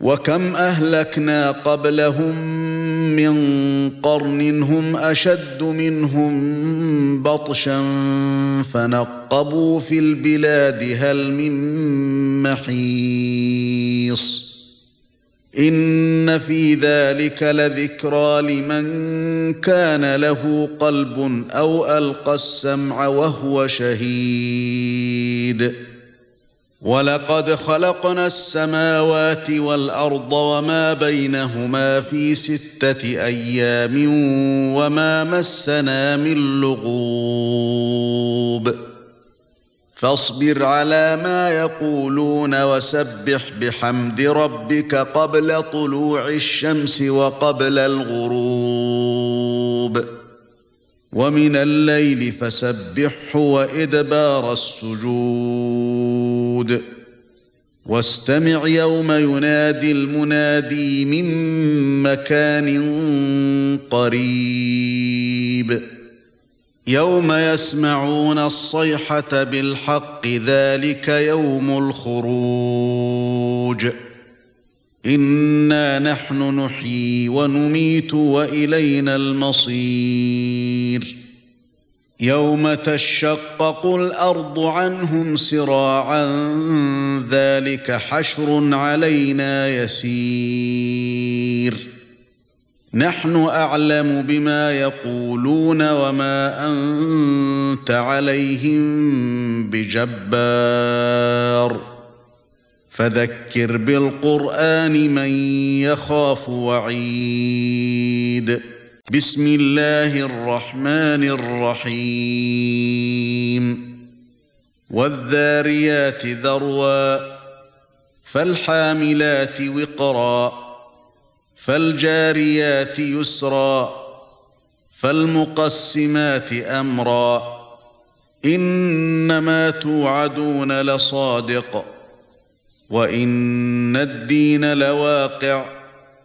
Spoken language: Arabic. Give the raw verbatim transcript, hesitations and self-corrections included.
وكم أهلكنا قبلهم من قرن هم أشد منهم بطشا فنقبوا في البلاد هل من محيص إن في ذلك لذكرى لمن كان له قلب أو ألقى السمع وهو شهيد ولقد خلقنا السماوات والأرض وما بينهما في ستة أيام وما مسنا من لغوب فاصبر على ما يقولون وسبح بحمد ربك قبل طلوع الشمس وقبل الغروب ومن الليل فسبحه وإدبار السجود واستمع يوم ينادي المنادي من مكان قريب يوم يسمعون الصيحة بالحق ذلك يوم الخروج إنا نحن نحيي ونميت وإلينا المصير يوم تشقق الأرض عنهم سراعا ذلك حشر علينا يسير نحن أعلم بما يقولون وما أنت عليهم بجبار فذكر بالقرآن من يخاف وعيد بسم الله الرحمن الرحيم والذاريات ذروا فالحاملات وقرا فالجاريات يسرا فالمقسمات أمرا إنما توعدون لصادق وإن الدين لواقع